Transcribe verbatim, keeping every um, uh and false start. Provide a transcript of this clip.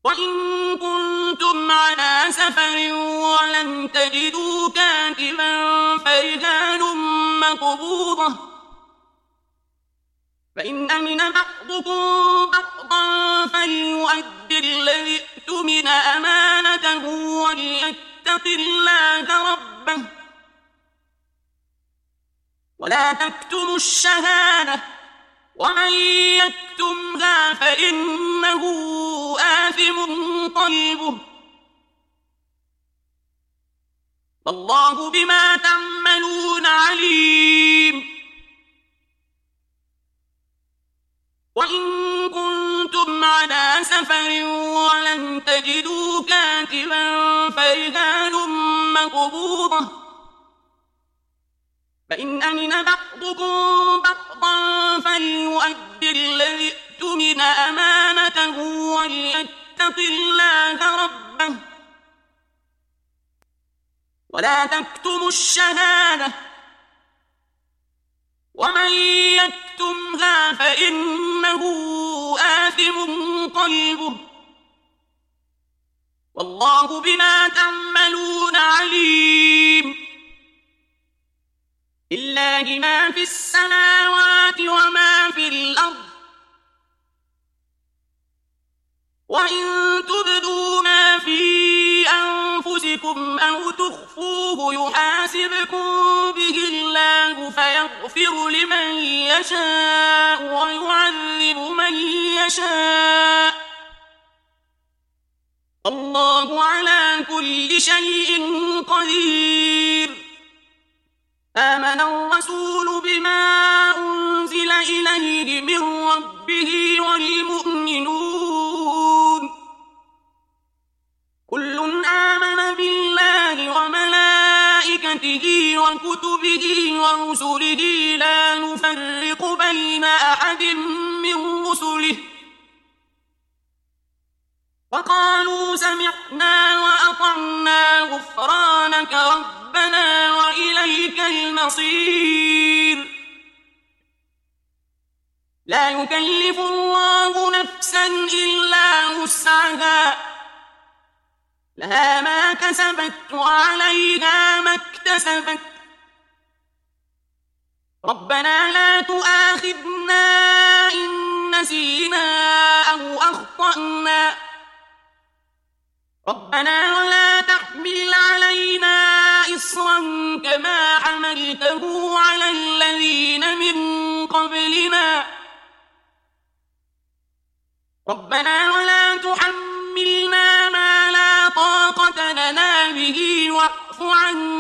وإن كنتم على سفر ولم تجدوا كاتبا فرهان مقبوضة، فإن أمن بعضكم بعضا فليؤدي الذي اؤتمن أمانته وليتق الله ربه ولا تكتموا الشهادة ومن يكتمها فإنه آثم قلبه والله بما تعملون عليم. وإن كنتم على سفر ولم تجدوا كاتبا فرهان مقبوضة، فإن أمن بعضكم بعضا فليؤدي الذي اؤتمن أمانته وليتق الله ربه ولا تكتموا الشهادة ومن يكتمها فإنه آثم قلبه والله بما تعملون عليم. لله ما في السماوات وما في الأرض، وإن تبدوا ما في أنفسكم أو تخفوه يحاسبكم به الله فيغفر لمن يشاء ويعذب من يشاء، الله على كل شيء قدير. آمن الرسول بما أنزل إليه من ربه والمؤمنون كل آمن بالله وملائكته وكتبه ورسله لا نفرق بين أحد من رسله وقالوا سمعنا وأطعنا غفرانك ربنا وإليك المصير. لا يكلف الله نفسا إلا وسعها، لها ما كسبت وعليها ما اكتسبت، ربنا لا تؤاخذنا إن نسينا أو أخطأنا، ربنا ولا تحمل علينا إصرا كما حملته على الذين من قبلنا، ربنا ولا تحملنا ما لا طاقة لنا به واعف عنا